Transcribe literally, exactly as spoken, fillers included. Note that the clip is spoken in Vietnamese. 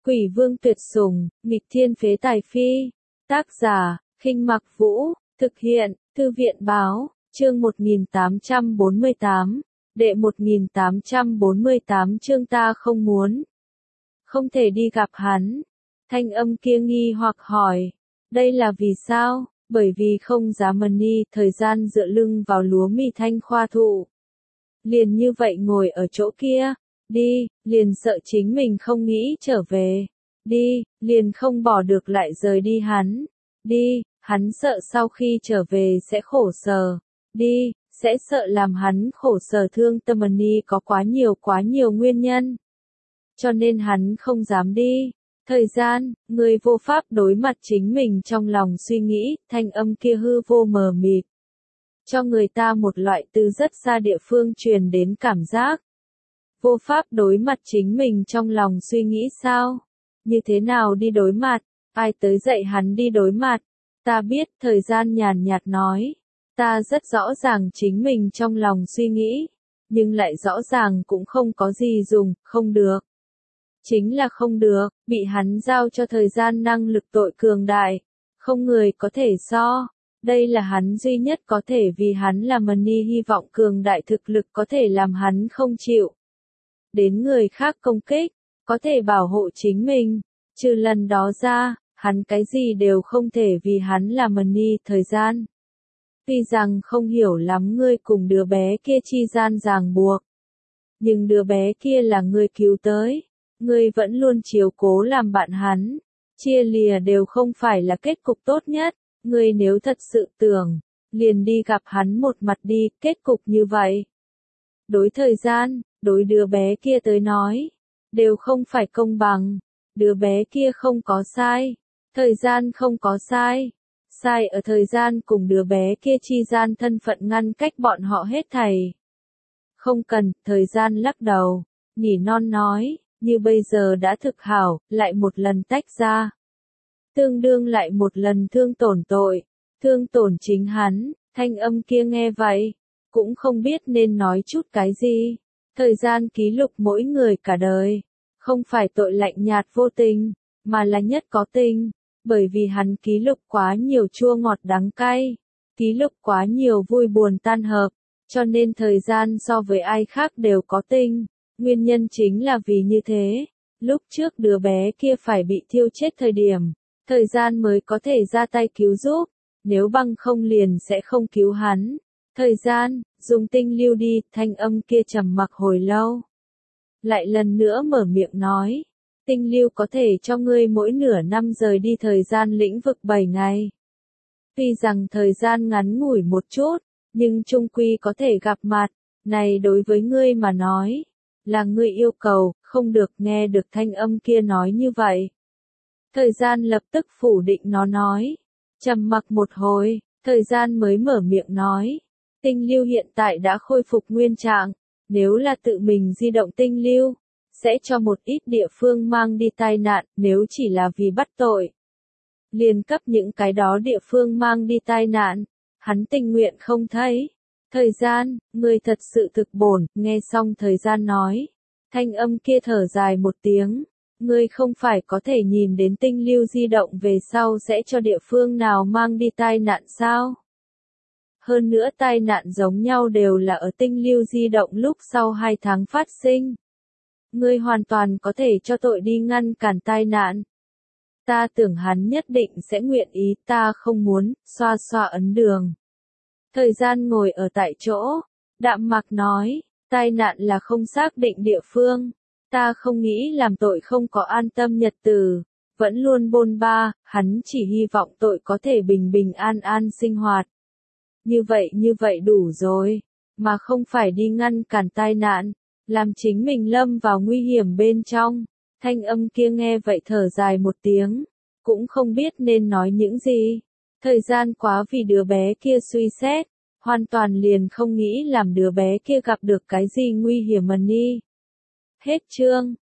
Quỷ vương tuyệt sủng, nghịch thiên phế tài phi. Tác giả, Khinh Mặc Vũ, thực hiện, Thư viện báo, chương một nghìn tám trăm bốn mươi tám, đệ một nghìn tám trăm bốn mươi tám chương ta không muốn. Không thể đi gặp hắn. Thanh âm kia nghi hoặc hỏi, đây là vì sao? Bởi vì không dám money, thời gian dựa lưng vào lúa mì thanh khoa thụ. Liền như vậy ngồi ở chỗ kia, đi, liền sợ chính mình không nghĩ trở về, đi, liền không bỏ được lại rời đi hắn, đi, hắn sợ sau khi trở về sẽ khổ sở, đi, sẽ sợ làm hắn khổ sở thương tâm money có quá nhiều quá nhiều nguyên nhân. Cho nên hắn không dám đi. Thời gian, người vô pháp đối mặt chính mình trong lòng suy nghĩ, thanh âm kia hư vô mờ mịt. Cho người ta một loại từ rất xa địa phương truyền đến cảm giác. Vô pháp đối mặt chính mình trong lòng suy nghĩ sao? Như thế nào đi đối mặt? Ai tới dạy hắn đi đối mặt? Ta biết, thời gian nhàn nhạt nói. Ta rất rõ ràng chính mình trong lòng suy nghĩ. Nhưng lại rõ ràng cũng không có gì dùng, không được. Chính là không được, bị hắn giao cho thời gian năng lực tội cường đại. Không người có thể so. Đây là hắn duy nhất có thể vì hắn là money hy vọng cường đại thực lực có thể làm hắn không chịu. Đến người khác công kích, có thể bảo hộ chính mình. Trừ lần đó ra, hắn cái gì đều không thể vì hắn là money thời gian. Tuy rằng không hiểu lắm ngươi cùng đứa bé kia chi gian ràng buộc. Nhưng đứa bé kia là người cứu tới. Ngươi vẫn luôn chiếu cố làm bạn hắn. Chia lìa đều không phải là kết cục tốt nhất. Ngươi nếu thật sự tưởng, liền đi gặp hắn một mặt đi, kết cục như vậy. Đối thời gian, đối đứa bé kia tới nói, đều không phải công bằng. Đứa bé kia không có sai, thời gian không có sai. Sai ở thời gian cùng đứa bé kia chi gian thân phận ngăn cách bọn họ hết thảy. Không cần, thời gian lắc đầu, nỉ non nói, như bây giờ đã thực hảo, lại một lần tách ra. Tương đương lại một lần thương tổn tội, thương tổn chính hắn, thanh âm kia nghe vậy, cũng không biết nên nói chút cái gì. Thời gian ký lục mỗi người cả đời, không phải tội lạnh nhạt vô tình, mà là nhất có tình, bởi vì hắn ký lục quá nhiều chua ngọt đắng cay, ký lục quá nhiều vui buồn tan hợp, cho nên thời gian so với ai khác đều có tình. Nguyên nhân chính là vì như thế, lúc trước đứa bé kia phải bị thiêu chết thời điểm. Thời gian mới có thể ra tay cứu giúp, nếu bằng không liền sẽ không cứu hắn. Thời gian, dùng tinh lưu đi, thanh âm kia trầm mặc hồi lâu. Lại lần nữa mở miệng nói, tinh lưu có thể cho ngươi mỗi nửa năm rời đi thời gian lĩnh vực bảy ngày. Tuy rằng thời gian ngắn ngủi một chút, nhưng chung quy có thể gặp mặt, này đối với ngươi mà nói, là ngươi yêu cầu, không được nghe được thanh âm kia nói như vậy. Thời gian lập tức phủ định nó nói. Trầm mặc một hồi, thời gian mới mở miệng nói. Tinh lưu hiện tại đã khôi phục nguyên trạng. Nếu là tự mình di động tinh lưu, sẽ cho một ít địa phương mang đi tai nạn nếu chỉ là vì bắt tội. Liền cấp những cái đó địa phương mang đi tai nạn. Hắn tình nguyện không thấy. Thời gian, người thật sự thực bổn, nghe xong thời gian nói. Thanh âm kia thở dài một tiếng. Ngươi không phải có thể nhìn đến tinh lưu di động về sau sẽ cho địa phương nào mang đi tai nạn sao? Hơn nữa tai nạn giống nhau đều là ở tinh lưu di động lúc sau hai tháng phát sinh. Ngươi hoàn toàn có thể cho tội đi ngăn cản tai nạn. Ta tưởng hắn nhất định sẽ nguyện ý, ta không muốn, xoa xoa ấn đường. Thời gian ngồi ở tại chỗ, đạm mạc nói, tai nạn là không xác định địa phương. Ta không nghĩ làm tội không có an tâm nhật tử, vẫn luôn bôn ba, hắn chỉ hy vọng tội có thể bình bình an an sinh hoạt. Như vậy như vậy đủ rồi, mà không phải đi ngăn cản tai nạn, làm chính mình lâm vào nguy hiểm bên trong. Thanh âm kia nghe vậy thở dài một tiếng, cũng không biết nên nói những gì. Thời gian quá vì đứa bé kia suy xét, hoàn toàn liền không nghĩ làm đứa bé kia gặp được cái gì nguy hiểm money. Hết chương.